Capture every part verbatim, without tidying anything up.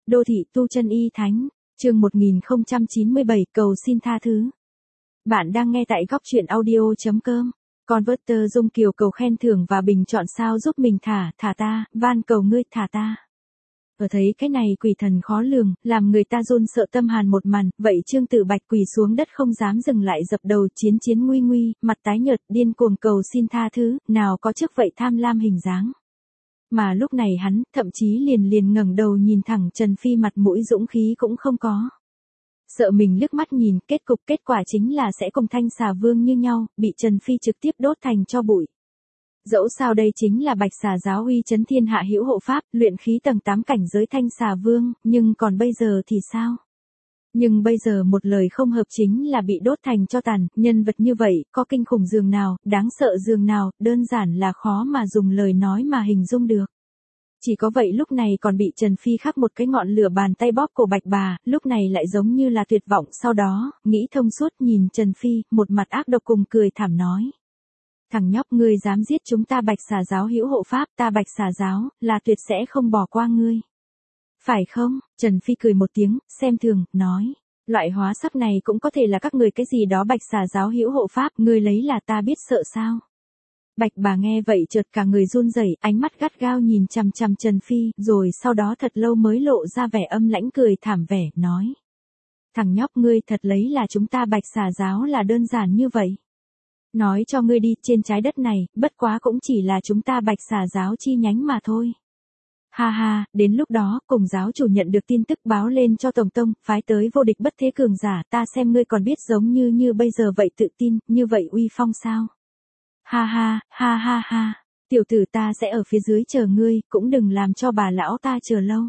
Đô thị tu chân y thánh, chương một nghìn không trăm chín mươi bảy cầu xin tha thứ. Bạn đang nghe tại góc truyện audio.com. Converter Dung Kiều cầu khen thưởng và bình chọn sao giúp mình thả, thả ta, van cầu ngươi thả ta. Ở thấy cái này quỷ thần khó lường, làm người ta run sợ tâm hàn một màn, vậy Trương Tử Bạch quỳ xuống đất không dám dừng lại dập đầu chiến chiến nguy nguy, mặt tái nhợt điên cuồng cầu xin tha thứ, nào có trước vậy tham lam hình dáng. Mà lúc này hắn, thậm chí liền liền ngẩng đầu nhìn thẳng Trần Phi mặt mũi dũng khí cũng không có. Sợ mình liếc mắt nhìn, kết cục kết quả chính là sẽ cùng Thanh Xà Vương như nhau, bị Trần Phi trực tiếp đốt thành tro bụi. Dẫu sao đây chính là Bạch Xà giáo uy chấn thiên hạ hữu hộ pháp, luyện khí tầng tám cảnh giới Thanh Xà Vương, nhưng còn bây giờ thì sao? Nhưng bây giờ một lời không hợp chính là bị đốt thành tro tàn, nhân vật như vậy, có kinh khủng dường nào, đáng sợ dường nào, đơn giản là khó mà dùng lời nói mà hình dung được. Chỉ có vậy lúc này còn bị Trần Phi khắc một cái ngọn lửa bàn tay bóp cổ Bạch Bà, lúc này lại giống như là tuyệt vọng sau đó, nghĩ thông suốt nhìn Trần Phi, một mặt ác độc cùng cười thảm nói. Thằng nhóc ngươi dám giết chúng ta Bạch Xà giáo hữu hộ pháp, ta Bạch Xà giáo, là tuyệt sẽ không bỏ qua ngươi. Phải không? Trần Phi cười một tiếng, xem thường, nói. Loại hóa sắc này cũng có thể là các người cái gì đó Bạch Xà giáo hữu hộ pháp, ngươi lấy là ta biết sợ sao? Bạch Bà nghe vậy chợt cả người run rẩy, ánh mắt gắt gao nhìn chằm chằm Trần Phi, rồi sau đó thật lâu mới lộ ra vẻ âm lãnh cười thảm vẻ, nói. Thằng nhóc ngươi thật lấy là chúng ta Bạch Xà giáo là đơn giản như vậy. Nói cho ngươi đi, trên trái đất này, bất quá cũng chỉ là chúng ta Bạch Xà giáo chi nhánh mà thôi. Ha ha, đến lúc đó, cùng giáo chủ nhận được tin tức báo lên cho Tổng Tông, phái tới vô địch bất thế cường giả, ta xem ngươi còn biết giống như như bây giờ vậy tự tin, như vậy uy phong sao. Ha ha, ha ha ha, tiểu tử ta sẽ ở phía dưới chờ ngươi, cũng đừng làm cho bà lão ta chờ lâu.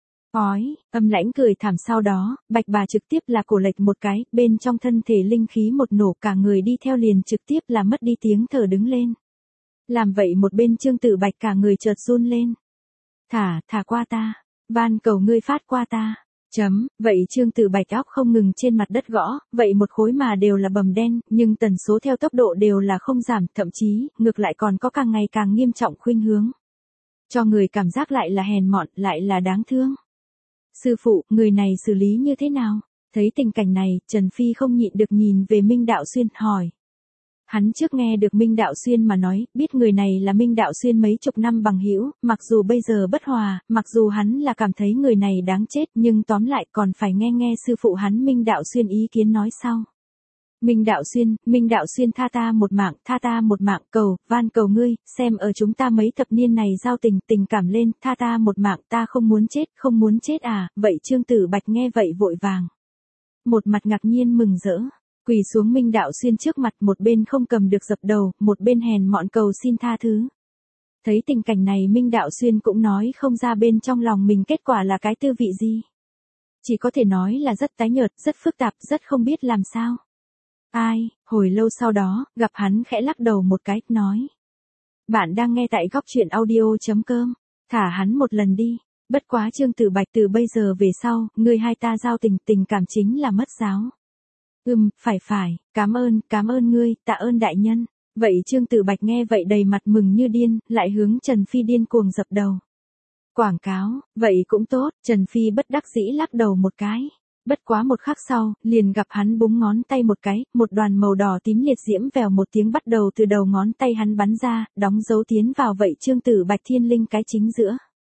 Ói, âm lãnh cười thảm sau đó, Bạch Bà trực tiếp là cổ lệch một cái, bên trong thân thể linh khí một nổ cả người đi theo liền trực tiếp là mất đi tiếng thở đứng lên. Làm vậy một bên Trương Tử Bạch cả người chợt run lên. Thả, thả qua ta, van cầu ngươi phát qua ta. Chấm, vậy Trương Tử Bạch óc không ngừng trên mặt đất gõ, vậy một khối mà đều là bầm đen, nhưng tần số theo tốc độ đều là không giảm, thậm chí, ngược lại còn có càng ngày càng nghiêm trọng khuynh hướng. Cho người cảm giác lại là hèn mọn, lại là đáng thương. Sư phụ, người này xử lý như thế nào? Thấy tình cảnh này, Trần Phi không nhịn được nhìn về Minh Đạo Xuyên, hỏi. Hắn trước nghe được Minh Đạo Xuyên mà nói, biết người này là Minh Đạo Xuyên mấy chục năm bằng hữu, mặc dù bây giờ bất hòa, mặc dù hắn là cảm thấy người này đáng chết, nhưng tóm lại còn phải nghe nghe sư phụ hắn Minh Đạo Xuyên ý kiến nói sau. Minh Đạo Xuyên, Minh Đạo Xuyên tha ta một mạng, tha ta một mạng, cầu, van cầu ngươi, xem ở chúng ta mấy thập niên này giao tình, tình cảm lên, tha ta một mạng, ta không muốn chết, không muốn chết à, vậy Trương Tử Bạch nghe vậy vội vàng. Một mặt ngạc nhiên mừng rỡ. Quỳ xuống Minh Đạo Xuyên trước mặt, một bên không cầm được dập đầu, một bên hèn mọn cầu xin tha thứ. Thấy tình cảnh này Minh Đạo Xuyên cũng nói không ra bên trong lòng mình kết quả là cái tư vị gì. Chỉ có thể nói là rất tái nhợt, rất phức tạp, rất không biết làm sao. Ai, hồi lâu sau đó, gặp hắn khẽ lắc đầu một cái, nói. Bạn đang nghe tại góc truyện audio.com, thả hắn một lần đi. Bất quá Trương Tử Bạch từ bây giờ về sau, người hai ta giao tình, tình cảm chính là mất giáo. Ừm, phải phải, cảm ơn, cảm ơn ngươi, tạ ơn đại nhân. Vậy Trương Tử Bạch nghe vậy đầy mặt mừng như điên, lại hướng Trần Phi điên cuồng dập đầu. Quảng cáo, vậy cũng tốt, Trần Phi bất đắc dĩ lắc đầu một cái. Bất quá một khắc sau, liền gặp hắn búng ngón tay một cái, một đoàn màu đỏ tím liệt diễm vèo một tiếng bắt đầu từ đầu ngón tay hắn bắn ra, đóng dấu tiến vào vậy Trương Tử Bạch thiên linh cái chính giữa.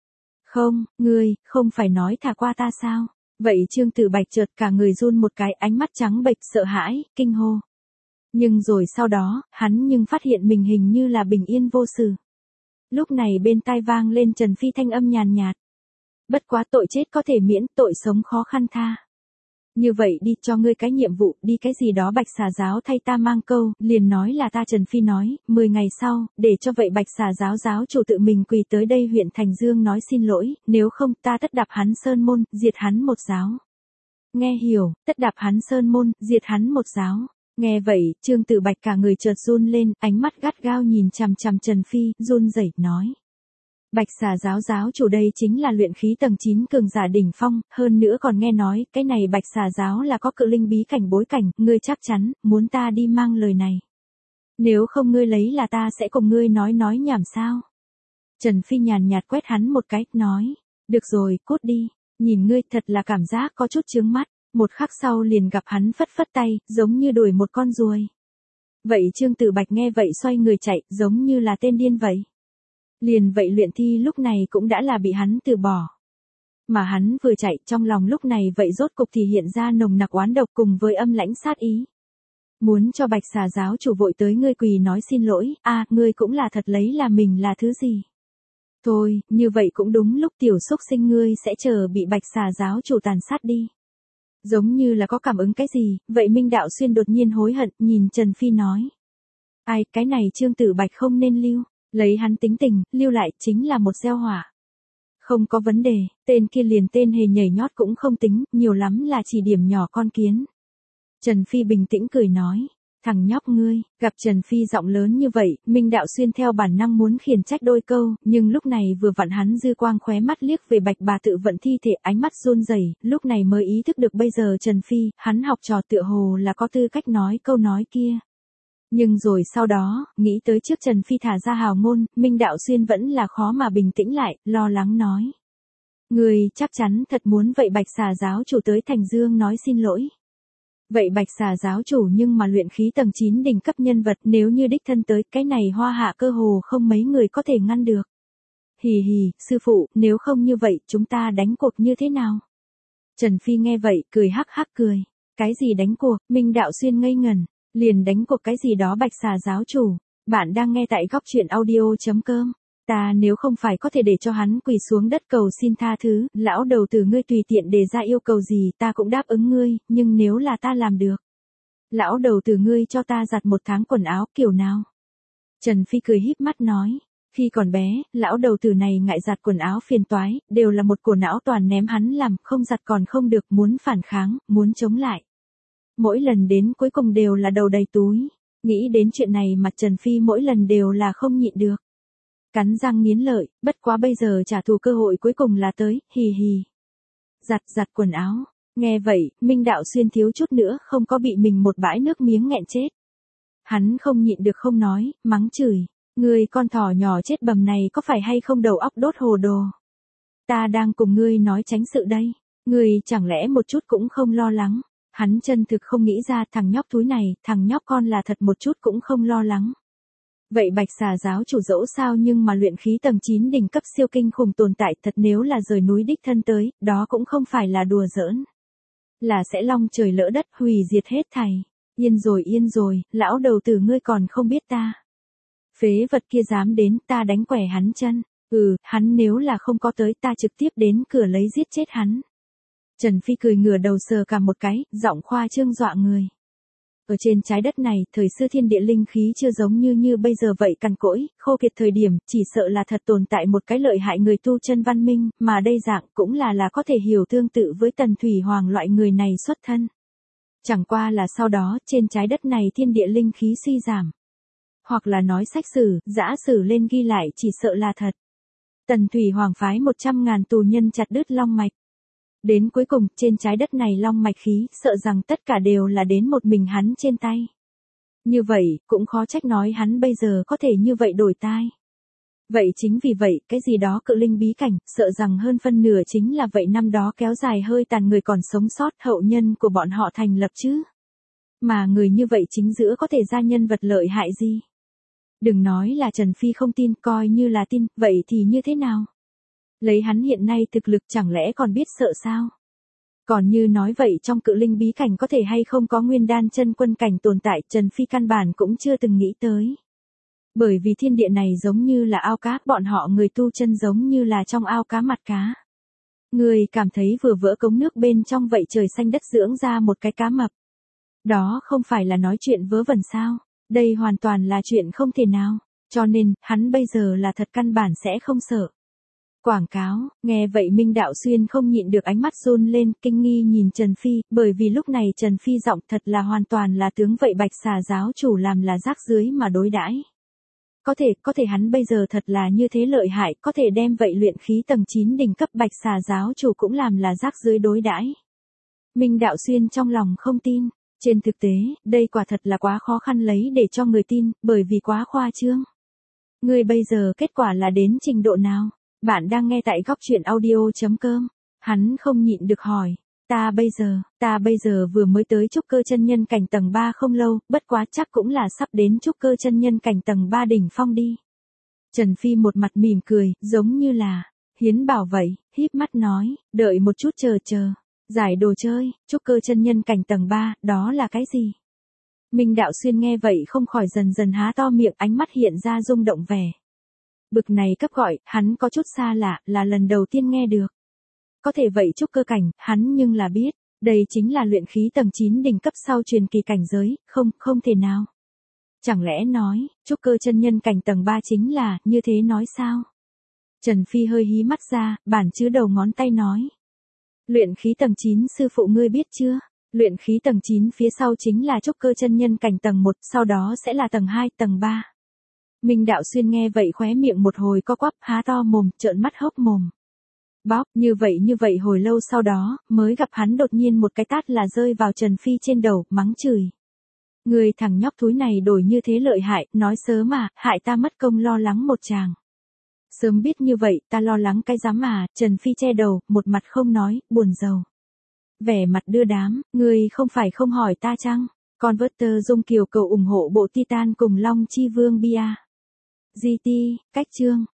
Không, ngươi, không phải nói thả qua ta sao? Vậy Trương Tử Bạch chợt cả người run một cái, ánh mắt trắng bệch, sợ hãi, kinh hô. Nhưng rồi sau đó, hắn nhưng phát hiện mình hình như là bình yên vô sự. Lúc này bên tai vang lên Trần Phi thanh âm nhàn nhạt. Bất quá tội chết có thể miễn, tội sống khó khăn tha. Như vậy đi, cho ngươi cái nhiệm vụ, đi cái gì đó Bạch Xà giáo thay ta mang câu, liền nói là ta Trần Phi nói, mười ngày sau, để cho vậy Bạch Xà giáo giáo chủ tự mình quỳ tới đây huyện Thành Dương nói xin lỗi, nếu không ta tất đạp hắn sơn môn, diệt hắn một giáo. Nghe hiểu, tất đạp hắn sơn môn, diệt hắn một giáo. Nghe vậy, Trương Tử Bạch cả người chợt run lên, ánh mắt gắt gao nhìn chằm chằm Trần Phi, run rẩy nói. Bạch Xà giáo giáo chủ đây chính là luyện khí tầng chín cường giả đỉnh phong, hơn nữa còn nghe nói, cái này Bạch Xà giáo là có cự linh bí cảnh bối cảnh, ngươi chắc chắn, muốn ta đi mang lời này. Nếu không ngươi lấy là ta sẽ cùng ngươi nói nói nhảm sao? Trần Phi nhàn nhạt quét hắn một cái, nói, được rồi, cút đi. Nhìn ngươi thật là cảm giác có chút chướng mắt, một khắc sau liền gặp hắn phất phất tay, giống như đuổi một con ruồi. Vậy Trương Tử Bạch nghe vậy xoay người chạy, giống như là tên điên vậy. Liền vậy luyện thi lúc này cũng đã là bị hắn từ bỏ. Mà hắn vừa chạy trong lòng lúc này vậy rốt cục thì hiện ra nồng nặc oán độc cùng với âm lãnh sát ý. Muốn cho Bạch Xà giáo chủ vội tới ngươi quỳ nói xin lỗi, a ngươi cũng là thật lấy là mình là thứ gì. Thôi, như vậy cũng đúng lúc tiểu xúc sinh ngươi sẽ chờ bị Bạch Xà giáo chủ tàn sát đi. Giống như là có cảm ứng cái gì, vậy Minh Đạo Xuyên đột nhiên hối hận, nhìn Trần Phi nói. Ai, cái này Trương Tử Bạch không nên lưu, lấy hắn tính tình, lưu lại chính là một gieo hỏa. Không có vấn đề, tên kia liền tên hề nhảy nhót cũng không tính, nhiều lắm là chỉ điểm nhỏ con kiến. Trần Phi bình tĩnh cười nói, thằng nhóc ngươi, gặp Trần Phi giọng lớn như vậy, Minh Đạo Xuyên theo bản năng muốn khiển trách đôi câu, nhưng lúc này vừa vặn hắn dư quang khóe mắt liếc về Bạch bà tự vận thi thể, ánh mắt run rẩy, lúc này mới ý thức được bây giờ Trần Phi, hắn học trò tựa hồ là có tư cách nói câu nói kia. Nhưng rồi sau đó, nghĩ tới trước Trần Phi thả ra hào ngôn, Minh Đạo Xuyên vẫn là khó mà bình tĩnh lại, lo lắng nói. Ngươi chắc chắn thật muốn vậy Bạch Xà giáo chủ tới Thành Dương nói xin lỗi. Vậy Bạch Xà giáo chủ nhưng mà luyện khí tầng chín đỉnh cấp nhân vật, nếu như đích thân tới, cái này hoa hạ cơ hồ không mấy người có thể ngăn được. Hì hì, sư phụ, nếu không như vậy, chúng ta đánh cuộc như thế nào? Trần Phi nghe vậy, cười hắc hắc cười. Cái gì đánh cuộc? Minh Đạo Xuyên ngây ngẩn. Liền đánh cuộc cái gì đó Bạch Xà giáo chủ. Bạn đang nghe tại góc truyện audio.com. Ta nếu không phải có thể để cho hắn quỳ xuống đất cầu xin tha thứ, lão đầu tử ngươi tùy tiện đề ra yêu cầu gì ta cũng đáp ứng ngươi, nhưng nếu là ta làm được. Lão đầu tử ngươi cho ta giặt một tháng quần áo kiểu nào? Trần Phi cười híp mắt nói. Khi còn bé, lão đầu tử này ngại giặt quần áo phiền toái, đều là một cổ não toàn ném hắn làm, không giặt còn không được, muốn phản kháng, muốn chống lại. Mỗi lần đến cuối cùng đều là đầu đầy túi. Nghĩ đến chuyện này mặt Trần Phi mỗi lần đều là không nhịn được. Cắn răng nghiến lợi, bất quá bây giờ trả thù cơ hội cuối cùng là tới, hì hì. Giặt giặt quần áo, nghe vậy, Minh Đạo Xuyên thiếu chút nữa không có bị mình một bãi nước miếng nghẹn chết. Hắn không nhịn được không nói, mắng chửi, ngươi con thỏ nhỏ chết bầm này có phải hay không đầu óc đốt hồ đồ. Ta đang cùng ngươi nói tránh sự đây, ngươi chẳng lẽ một chút cũng không lo lắng. Hắn chân thực không nghĩ ra thằng nhóc túi này, thằng nhóc con là thật một chút cũng không lo lắng. Vậy Bạch Xà giáo chủ dẫu sao nhưng mà luyện khí tầng chín đỉnh cấp siêu kinh khủng tồn tại thật nếu là rời núi đích thân tới, đó cũng không phải là đùa giỡn. Là sẽ long trời lỡ đất hủy diệt hết thảy. Yên rồi yên rồi, lão đầu tử ngươi còn không biết ta. Phế vật kia dám đến ta đánh quẻ hắn chân. Ừ, hắn nếu là không có tới ta trực tiếp đến cửa lấy giết chết hắn. Trần Phi cười ngửa đầu sờ cả một cái, giọng khoa trương dọa người. Ở trên trái đất này, thời xưa thiên địa linh khí chưa giống như như bây giờ vậy cằn cỗi, khô kiệt thời điểm, chỉ sợ là thật tồn tại một cái lợi hại người tu chân văn minh, mà đây dạng cũng là là có thể hiểu tương tự với Tần Thủy Hoàng loại người này xuất thân. Chẳng qua là sau đó, trên trái đất này thiên địa linh khí suy giảm. Hoặc là nói sách sử, giã sử lên ghi lại chỉ sợ là thật. Tần Thủy Hoàng phái một trăm ngàn tù nhân chặt đứt long mạch. Đến cuối cùng, trên trái đất này long mạch khí, sợ rằng tất cả đều là đến một mình hắn trên tay. Như vậy, cũng khó trách nói hắn bây giờ có thể như vậy đổi tai. Vậy chính vì vậy, cái gì đó cự linh bí cảnh, sợ rằng hơn phân nửa chính là vậy năm đó kéo dài hơi tàn người còn sống sót hậu nhân của bọn họ thành lập chứ. Mà người như vậy chính giữa có thể ra nhân vật lợi hại gì? Đừng nói là Trần Phi không tin, coi như là tin, vậy thì như thế nào? Lấy hắn hiện nay thực lực chẳng lẽ còn biết sợ sao? Còn như nói vậy trong cự linh bí cảnh có thể hay không có nguyên đan chân quân cảnh tồn tại, Trần Phi căn bản cũng chưa từng nghĩ tới. Bởi vì thiên địa này giống như là ao cá, bọn họ người tu chân giống như là trong ao cá mặt cá. Người cảm thấy vừa vỡ cống nước bên trong vậy trời xanh đất dưỡng ra một cái cá mập. Đó không phải là nói chuyện vớ vẩn sao? Đây hoàn toàn là chuyện không thể nào. Cho nên, hắn bây giờ là thật căn bản sẽ không sợ. Quảng cáo, nghe vậy Minh Đạo Xuyên không nhịn được ánh mắt run lên, kinh nghi nhìn Trần Phi, bởi vì lúc này Trần Phi giọng thật là hoàn toàn là tướng vậy Bạch Xà giáo chủ làm là rác dưới mà đối đãi. Có thể, có thể hắn bây giờ thật là như thế lợi hại, có thể đem vậy luyện khí tầng chín đỉnh cấp Bạch Xà giáo chủ cũng làm là rác dưới đối đãi. Minh Đạo Xuyên trong lòng không tin, trên thực tế, đây quả thật là quá khó khăn lấy để cho người tin, bởi vì quá khoa trương. Người bây giờ kết quả là đến trình độ nào? Bạn đang nghe tại góc truyện audio.com. Hắn không nhịn được hỏi, ta bây giờ, ta bây giờ vừa mới tới trúc cơ chân nhân cảnh tầng ba không lâu, bất quá chắc cũng là sắp đến trúc cơ chân nhân cảnh tầng ba đỉnh phong đi. Trần Phi một mặt mỉm cười, giống như là, hiến bảo vậy, híp mắt nói, đợi một chút chờ chờ, giải đồ chơi, trúc cơ chân nhân cảnh tầng ba, đó là cái gì? Minh Đạo Xuyên nghe vậy không khỏi dần dần há to miệng, ánh mắt hiện ra rung động vẻ. Bực này cấp gọi, hắn có chút xa lạ, là lần đầu tiên nghe được. Có thể vậy trúc cơ cảnh, hắn nhưng là biết, đây chính là luyện khí tầng chín đỉnh cấp sau truyền kỳ cảnh giới, không, không thể nào. Chẳng lẽ nói, trúc cơ chân nhân cảnh tầng ba chính là, như thế nói sao? Trần Phi hơi hí mắt ra, bản chứa đầu ngón tay nói. Luyện khí tầng chín sư phụ ngươi biết chưa? Luyện khí tầng chín phía sau chính là trúc cơ chân nhân cảnh tầng một, sau đó sẽ là tầng hai, tầng ba. Minh Đạo Xuyên nghe vậy khóe miệng một hồi co quắp, há to mồm, trợn mắt hốc mồm. Bóp, như vậy như vậy hồi lâu sau đó, mới gặp hắn đột nhiên một cái tát là rơi vào Trần Phi trên đầu, mắng chửi. Người thằng nhóc thúi này đổi như thế lợi hại, nói sớm mà, hại ta mất công lo lắng một chàng. Sớm biết như vậy, ta lo lắng cái dám mà, Trần Phi che đầu, một mặt không nói, buồn rầu. Vẻ mặt đưa đám, người không phải không hỏi ta chăng? Converter Dung Kiều cầu ủng hộ bộ Titan cùng Long Chi Vương Bia. giê tê, cách chương.